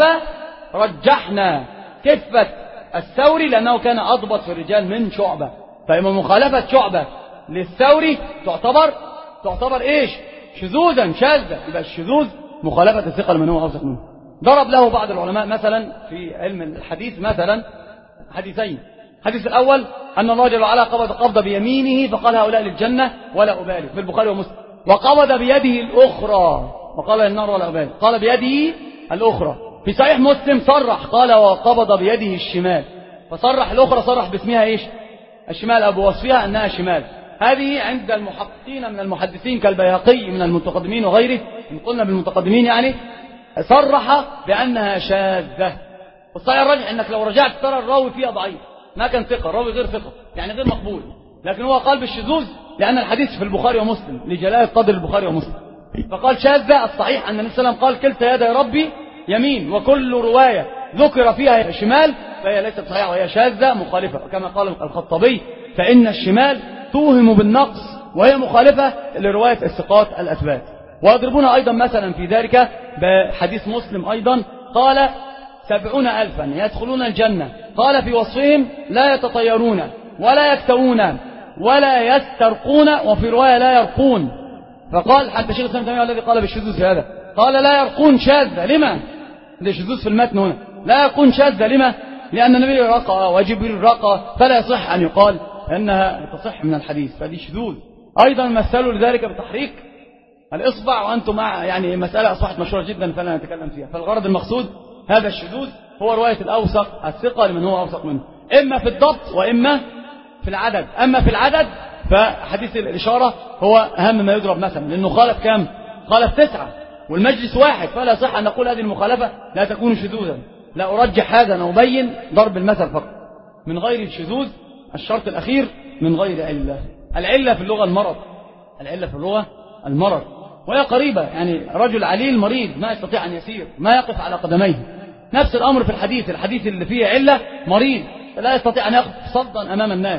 S3: رجحنا كفة الثوري لأنه كان أضبط في الرجال من شعبة. فإما مخالفة شعبة للثوري تعتبر تعتبر إيش؟ شذوذا شاذة، يبقى الشذوذ مخالفة الثقة لمن هو أوثق منه. ضرب له بعض العلماء مثلا في علم الحديث مثلا حديثين. الحديث الأول أن الله جل وعلا قبض قبض بيمينه فقال هؤلاء للجنة ولا أبالي في البخاري ومسلم، وقبض بيده الأخرى وقال للنار ولا أبالي، قال بيده الأخرى. في صحيح مسلم صرح قال وقبض بيده الشمال، فصرح الأخرى صرح باسمها إيش؟ الشمال، أبو وصفها أنها شمال. هذه عند المحققين من المحدثين كالبيهقي من المتقدمين وغيره، إن قلنا بالمتقدمين يعني، صرح بأنها شاذة. والصحيح الراجح أنك لو رجعت ترى الراوي فيها ضعيف، ما كان ثقة، الراوي غير ثقة يعني غير مقبول، لكن هو قال بالشذوذ لأن الحديث في البخاري ومسلم لجلالة قدر البخاري ومسلم، فقال شاذة. الصحيح أن النبي صلى الله عليه وسلم قال كلتا يدي ربي يمين، وكل رواية ذكر فيها شمال فهي ليست صحيحة وهي شاذة مخالفة، كما قال الخطابي فإن الشمال توهم بالنقص وهي مخالفة لرواية الثقات الأثبات. ويضربون أيضا مثلا في ذلك بحديث مسلم أيضا قال سبعون ألفا يدخلون الجنة، قال في وصفهم لا يتطيرون ولا يكتوون ولا يسترقون، وفي رواية لا يرقون. فقال حتى شيخ الإسلام تيمية الذي قال بالشذوذ في هذا قال لا يرقون شاذة، لما؟ ده شذوذ في المتن هنا، لا يرقون شاذة لما؟ لأن النبي رقى وجبريل رقى، فلا يصح أن يقال أنها تصح من الحديث، فدي شذوذ. أيضا مثلوا لذلك بتحريك الإصبع، وأنتم مع يعني مسألة أصبحت مشهورة جدا فلا نتكلم فيها. فالغرض المقصود هذا الشذوذ هو رواية الأوثق الثقة لمن هو أوثق منه، إما في الضبط وإما في العدد. أما في العدد فحديث الإشارة هو أهم ما يضرب مثلا، لأنه خالف كام؟ خالف تسعة والمجلس واحد، فلا صح أن نقول هذه المخالفة لا تكون شذوذا. لا أرجح هذا، أنا أبين ضرب المثل فقط من غير الشذوذ. الشرط الأخير من غير علة. العلة في اللغة المرض، العلة في اللغة المرض، وهي قريبة، يعني رجل عليل مريض ما يستطيع أن يسير ما يقف على قدميه. نفس الأمر في الحديث، الحديث اللي فيه علة مريض لا يستطيع أن يقف صدا أمام الناس.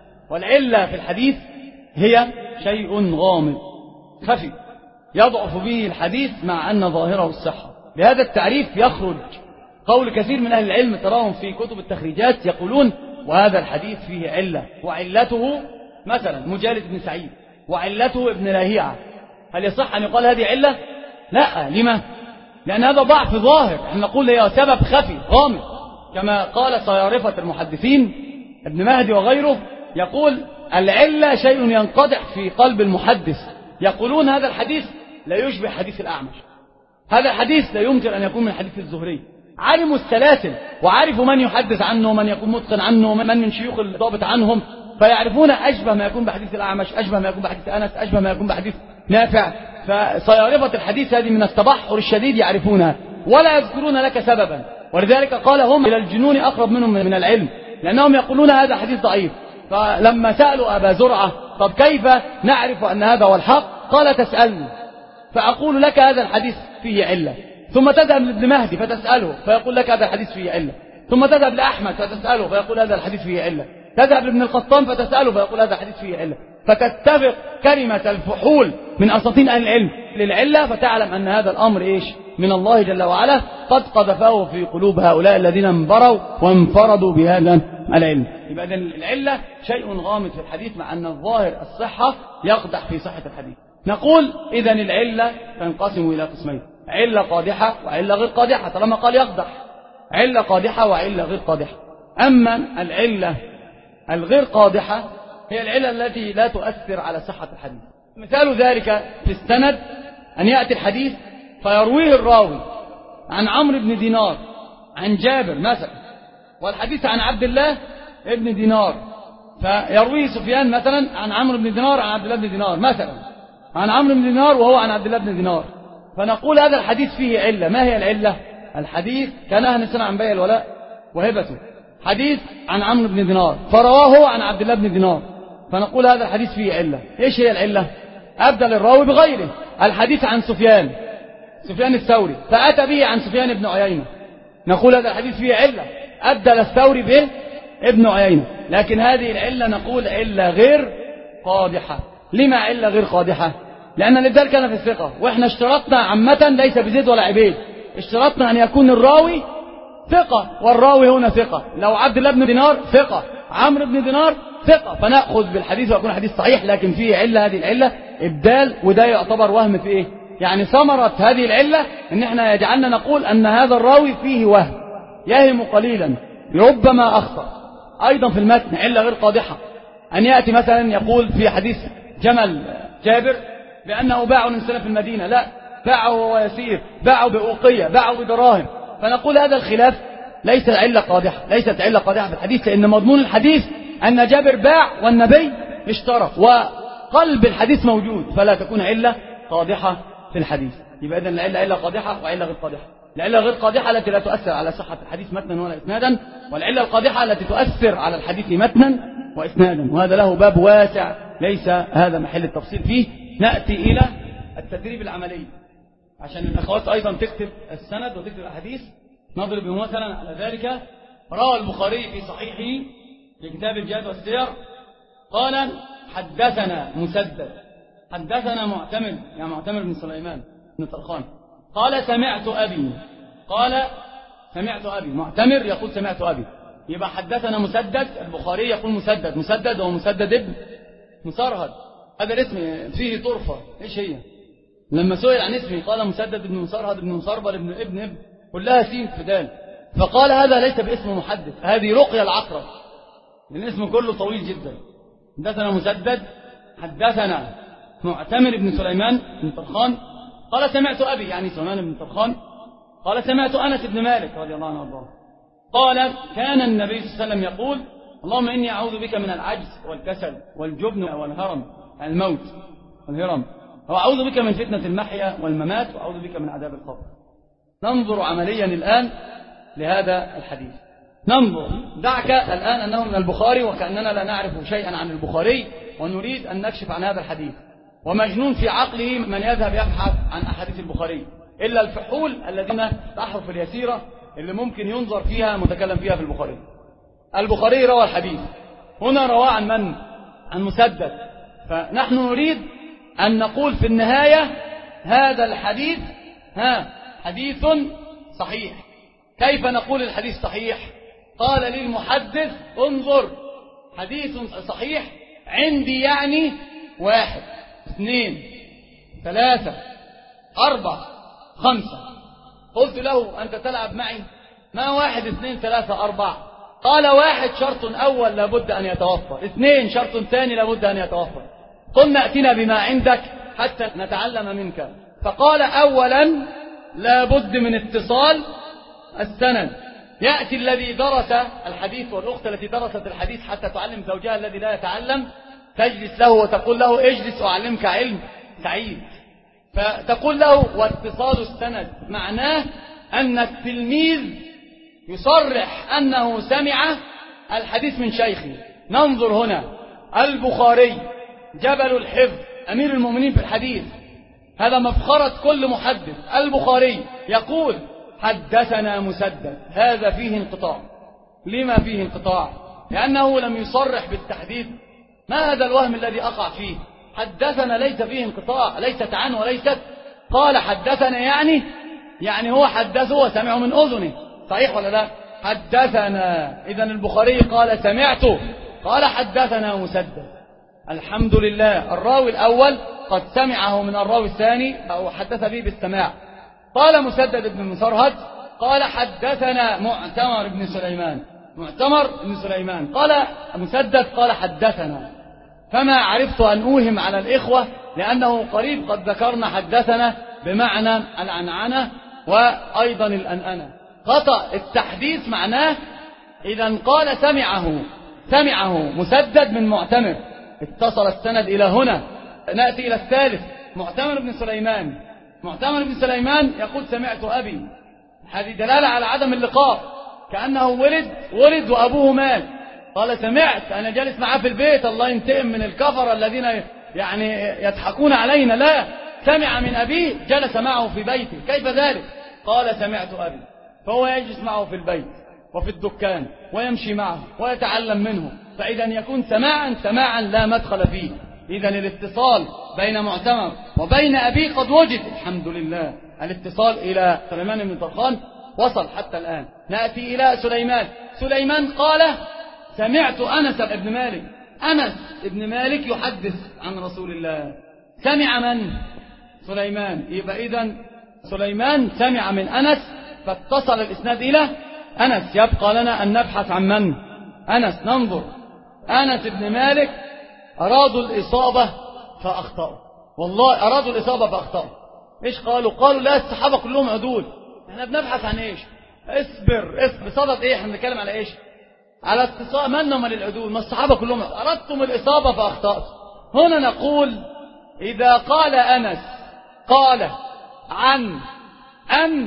S3: والعلة في الحديث هي شيء غامض خفي يضعف به الحديث مع أن ظاهره الصحة. بهذا التعريف يخرج قول كثير من أهل العلم تراهم في كتب التخريجات يقولون وهذا الحديث فيه علة، وعلته مثلا مجالد بن سعيد وعلته ابن لاهيعة. هل يصح أن يقال هذه علة؟ لا. لما؟ لأن هذا ضعف ظاهر، احنا نقول هي سبب خفي غامض، كما قال صيارفة المحدثين ابن مهدي وغيره، يقول العلة شيء ينقدح في قلب المحدث. يقولون هذا الحديث لا يشبه حديث الأعمش، هذا الحديث لا يمكن أن يكون من حديث الزهري. علموا السلاسل وعرفوا من يحدث عنه ومن يكون متقن عنه ومن من شيوخ الضابط عنهم، فيعرفون أشبه ما يكون بحديث الأعمش، أشبه ما يكون بحديث أنس، أشبه ما يكون بحديث نافع. فصيارفة الحديث هذه من التبحر الشديد يعرفونها ولا يذكرون لك سببا، ولذلك قال هم إلى الجنون أقرب منهم من العلم، لأنهم يقولون هذا حديث ضعيف. فلما سألوا أبا زرعة طب كيف نعرف أن هذا هو الحق؟ قال تسألني فأقول لك هذا الحديث فيه علة، ثم تذهب لابن مهدي فتسأله فيقول لك هذا الحديث فيه علة، ثم تذهب لأحمد فتسأله فيقول هذا الحديث فيه علة، تذهب لابن القطان فتسأله فيقول هذا الحديث فيه علة، فتتفق كلمة الفحول من أساطين أهل العلم للعلة، فتعلم أن هذا الأمر إيش؟ من الله جل وعلا قد قذفه في قلوب هؤلاء الذين انبروا وانفردوا بهذا العلم. يبقى إذن العلة شيء غامض في الحديث مع أن الظاهر الصحة يقدح في صحة الحديث. نقول إذن العلة تنقسم إلى قسمين، علة قادحة وعلة غير قادحة، طالما قال يقدح علة قادحة وعلة غير قادحة. أما العلة الغير قادحة هي العلة التي لا تؤثر على صحة الحديث. مثال ذلك في السند أن يأتي الحديث فيرويه الراوي عن عمرو بن دينار عن جابر مثلا، والحديث عن عبد الله ابن دينار، فيرويه سفيان مثلا عن عمرو بن دينار عن عبد الله بن دينار مثلا، عن عمرو بن دينار وهو عن عبد الله بن دينار، فنقول هذا الحديث فيه علة. ما هي العلة؟ الحديث كان أهل السنة عن بيع الولاء وهبته، حديث عن عمرو بن دينار فرواه عن عبد الله بن دينار، فنقول هذا الحديث فيه علة. إيش هي العلة؟ أبدل الراوي بغيره، الحديث عن سفيان سفيان الثوري فأتى به عن سفيان بن عيينة، نقول هذا الحديث فيه علة، أبدل الثوري به ابن عيينة. لكن هذه العلة نقول علة غير قادحة. لما علة غير قادحة؟ لأن الإبدال كان في الثقة، وإحنا اشترطنا عامة ليس بزيد ولا عبيد، اشترطنا أن يكون الراوي ثقة، والراوي هنا ثقة. لو عبد الله بن دينار ثقة، عمرو بن دينار ثقة، فنأخذ بالحديث ويكون حديث صحيح. لكن فيه علة، هذه العلة إبدال، وده يعتبر وهم في إيه؟ يعني ثمرة هذه العلة إن إحنا يجعلنا نقول أن هذا الراوي فيه وهم، يهم قليلا، ربما أخطأ. أيضا في المتن علة غير قادحة، أن يأتي مثلا يقول في حديث جمل جابر بأنه باعوا الإنسان في المدينة، لا، باعه وهو يسير، باعوا بأوقية، باعوا بدراهم. فنقول هذا الخلاف ليس علة قادحة، ليست علة قادحة في الحديث، لأن مضمون الحديث أن جابر باع والنبي اشترى، وقلب الحديث موجود، فلا تكون علة قادحة في الحديث. يبقى إذن العلة علة قادحة وعلة غير قادحة. العلة غير قادحة التي لا تؤثر على صحة الحديث متنا ولا إسنادا، والعلة القادحة التي تؤثر على الحديث متنا وإسنادا، وهذا له باب واسع ليس هذا محل التفصيل فيه. نأتي إلى التدريب العملي عشان الأخوات أيضا تكتب السند وتكتب الحديث. نضرب مثلا على ذلك. روى البخاري في صحيحه في كتاب الجهاد والسير قال حدثنا مسدد حدثنا معتمر، يعني معتمر بن سليمان بن طرخان، قال سمعت أبي، قال سمعت أبي، معتمر يقول سمعت أبي، يبقى حدثنا مسدد، البخاري يقول مسدد، مسدد هو مسدد ابن مسرهد، هذا الاسم فيه طرفة، ايش هي؟ لما سئل عن اسمه قال مسدد بن مسرهد بن مسربل ابن ابن ابن، كلها سين في دال، فقال هذا ليس باسم محدث، هذه رقية العقرب، الاسم كله طويل جدا. حدثنا مسدد حدثنا معتمر بن سليمان بن طرخان قال سمعت أبي، يعني سليمان بن طرخان، قال سمعت أنس بن مالك رضي الله عنه وارضاه قال كان النبي صلى الله عليه وسلم يقول اللهم إني أعوذ بك من العجز والكسل والجبن والهرم، الموت والهرم، وأعوذ بك من فتنة المحيا والممات، وأعوذ بك من عذاب القبر. ننظر عمليا الآن لهذا الحديث. ننظر، دعك الآن أنه من البخاري وكأننا لا نعرف شيئا عن البخاري ونريد أن نكشف عن هذا الحديث. ومجنون في عقله من يذهب يبحث عن أحاديث البخاري، إلا الفحول الذين الأحرف اليسيرة اللي ممكن ينظر فيها متكلم فيها في البخاري. البخاري روى الحديث، هنا رواه عن من؟ عن مسدد. فنحن نريد أن نقول في النهاية هذا الحديث ها حديث صحيح. كيف نقول الحديث صحيح؟ قال لي المحدث انظر، حديث صحيح عندي يعني واحد اثنين ثلاثة أربعة خمسة. قلت له أنت تلعب معي؟ ما واحد اثنين ثلاثة أربعة؟ قال واحد شرط أول لابد أن يتوفر، اثنين شرط ثاني لابد أن يتوفر. قلنا ائتنا بما عندك حتى نتعلم منك. فقال أولا لابد من اتصال السند، يأتي الذي درس الحديث والأخت التي درست الحديث حتى تعلم زوجها الذي لا يتعلم، تجلس له وتقول له اجلس أعلمك علم سعيد، فتقول له واتصال السند معناه أن التلميذ يصرح أنه سمع الحديث من شيخه. ننظر هنا، البخاري جبل الحفظ، أمير المؤمنين في الحديث، هذا مفخرة كل محدث. البخاري يقول حدثنا مسدد، هذا فيه انقطاع. لما فيه انقطاع؟ لأنه لم يصرح بالتحديد. ما هذا الوهم الذي أقع فيه؟ حدثنا ليس فيه انقطاع، ليست عنه وليست قال حدثنا، يعني يعني هو حدثه وسمعه من أذنه، صحيح ولا لا؟ حدثنا، إذن البخاري قال سمعته، قال حدثنا مسدد. الحمد لله، الراوي الأول قد سمعه من الراوي الثاني أو حدث به بالسماع. قال مسدد بن مسرهد قال حدثنا معتمر بن سليمان، معتمر بن سليمان قال مسدد قال حدثنا. فما عرفت أن أوهم على الإخوة، لأنه قريب قد ذكرنا حدثنا بمعنى العنعنة وأيضا الأنأنة. خطأ التحديث معناه إذا قال سمعه سمعه مسدد من معتمر، اتصل السند إلى هنا. نأتي إلى الثالث، معتمر بن سليمان. معتمر بن سليمان يقول سمعت أبي، هذه دلالة على عدم اللقاء، كأنه ولد ولد وأبوه مات. قال سمعت، أنا جالس معاه في البيت، الله ينتقم من الكفر الذين يعني يضحكون علينا. لا، سمع من أبيه، جلس معه في بيته. كيف ذلك؟ قال سمعت أبي، فهو يجلس معه في البيت. وفي الدكان ويمشي معه ويتعلم منه، فإذا يكون سماعا سماعا لا مدخل فيه. إذا الاتصال بين معتمر وبين أبيه قد وجد الحمد لله. الاتصال إلى سليمان بن طرخان وصل حتى الآن. نأتي إلى سليمان. سليمان قال سمعت أنس بن مالك. أنس بن مالك يحدث عن رسول الله. سمع من؟ سليمان. يبقى إذن سليمان سمع من أنس فاتصل الإسناد إلى أنس. يبقى لنا أن نبحث عن من؟ أنس. ننظر. أنس بن مالك أرادوا الإصابة فأخطأوا. والله أرادوا الإصابة فأخطأوا. إيش قالوا؟ قالوا لا الصحابة كلهم عدول. احنا بنبحث عن إيش؟ اصبر اصبر. صدد إيه؟ احنا بنتكلم على إيش؟ على اتصال منهم للعدول. ما الصحابة كلهم أردتم الإصابة فأخطأتم. هنا نقول إذا قال أنس قال عن أن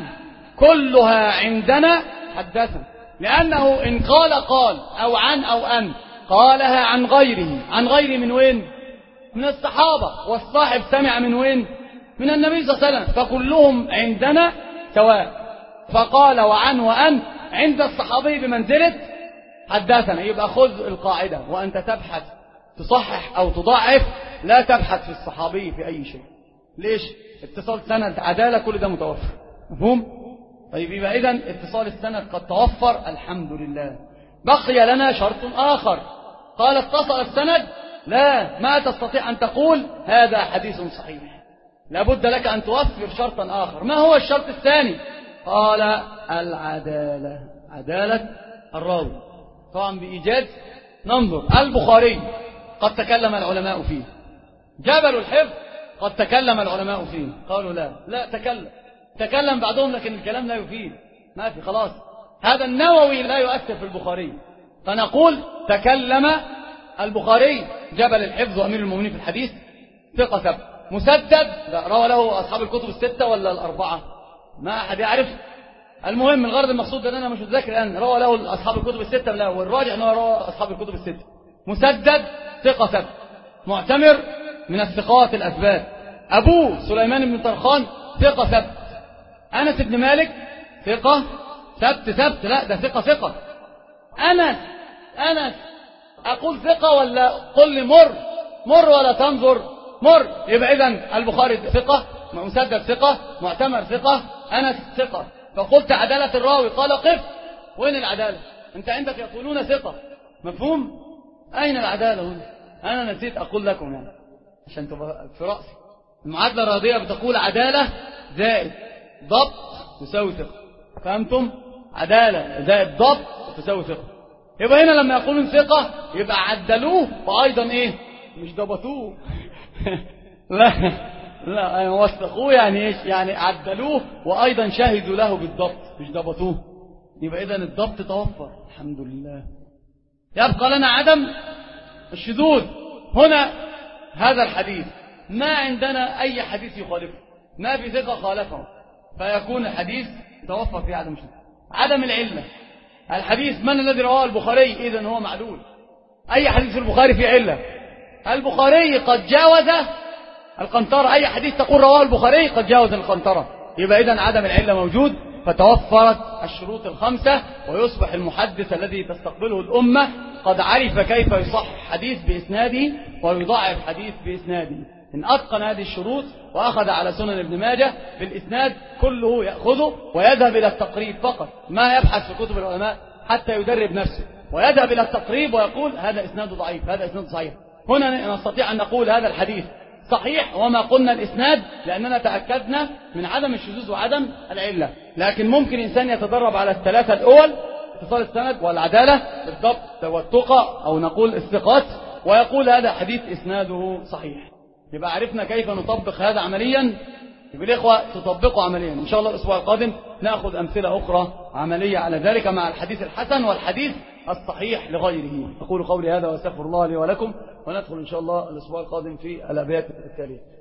S3: كلها عندنا حدثنا، لأنه إن قال قال أو عن أو أن قالها عن غيره. عن غيره من وين؟ من الصحابة. والصاحب سمع من وين؟ من النبي صلى الله عليه وسلم. فكلهم عندنا سواء. فقال وعن وأن عند الصحابي بمنزلة حدثنا. يبقى خذ القاعدة وأنت تبحث تصحح أو تضاعف، لا تبحث في الصحابي في أي شيء. ليش؟ اتصال سند عدالة كل ده متوفر. مفهوم؟ طيب يبقى إذن اتصال السند قد توفر الحمد لله. بقي لنا شرط آخر. قال اتصل السند، لا، ما تستطيع أن تقول هذا حديث صحيح. لابد لك أن توفر شرطا آخر. ما هو الشرط الثاني؟ قال العدالة. عدالة الراوي. طبعا بإيجاد. ننظر. البخاري قد تكلم العلماء فيه. جبل الحفظ قد تكلم العلماء فيه. قالوا لا لا تكلم تكلم بعضهم لكن الكلام لا يفيد. ما في خلاص. هذا النووي لا يؤثر في البخاري. فنقول تكلم البخاري. جبل الحفظ وأمير المؤمنين في الحديث ثقة ثبت. مسدد روى له أصحاب الكتب الستة ولا الأربعة؟ ما أحد يعرف. المهم الغرض المقصود أن أنا مش متذكر الآن. روى له أصحاب الكتب الستة لا، والراجع أنه روى أصحاب الكتب الستة. مسدد ثقة ثبت. معتمر من الثقات الأثبات. أبوه سليمان بن طرخان ثقة ثبت. أنس بن مالك ثقة ثبت ثبت. لا ده ثقة ثقة. أنس أنس أقول ثقة ولا قل لي مر مر ولا تنظر مر. يبقى إذن البخاري ثقة، مسدد ثقة، معتمر ثقة، أنس ثقة. فقلت عدالة الراوي. قال قف. وين العدالة؟ أنت عندك يقولون ثقة. مفهوم؟ أين العدالة هنا؟ أنا نسيت أقول لكم يعني عشان تبقى في رأسي. المعادلة الرياضية بتقول عدالة زائد ضبط تساوي ثقة. فهمتم؟ عدالة زائد ضبط تساوي ثقة. يبقى هنا لما يقولون ثقة يبقى عدلوه وأيضا إيه؟ مش ضبطوه. لا لا وثقوه يعني إيش؟ يعني عدلوه وأيضا شهدوا له بالضبط مش ضبطوه. يبقى إذن الضبط توفر الحمد لله. يبقى لنا عدم الشذوذ. هنا هذا الحديث ما عندنا أي حديث يخالفه. ما في ثقة خالفه. فيكون الحديث توفر في عدم الشذوذ. عدم العلة. الحديث من الذي رواه البخاري؟ إذن هو معلول. أي حديث في البخاري فيه علة. البخاري قد جاوز القنطرة. أي حديث تقول رواه البخاري قد جاوز القنطرة. يبقى إذن عدم العلة موجود. فتوفرت الشروط الخمسة ويصبح المحدث الذي تستقبله الأمة قد عرف كيف يصحح حديث بإسناده ويضاعف حديث بإسناده. إن أتقن هذه الشروط وأخذ على سنن ابن ماجه بالإسناد كله يأخذه ويذهب إلى التقريب فقط. ما يبحث في كتب العلماء حتى يدرب نفسه ويذهب إلى التقريب ويقول هذا إسناد ضعيف هذا إسناد صحيح. هنا نستطيع أن نقول هذا الحديث صحيح وما قلنا الإسناد لأننا تأكدنا من عدم الشذوذ وعدم العلة. لكن ممكن إنسان يتدرب على الثلاثة الأول اتصال السند والعدالة بالضبط والتقى أو نقول الثقات ويقول هذا حديث إسناده صحيح. يبقى عرفنا كيف نطبق هذا عمليا. يبقى الإخوة تطبقوا عمليا. إن شاء الله الأسبوع القادم نأخذ أمثلة أخرى عملية على ذلك مع الحديث الحسن والحديث الصحيح لغيره. أقول قولي هذا وأستغفر الله لي ولكم وندخل إن شاء الله الأسبوع القادم في الأبيات التالية.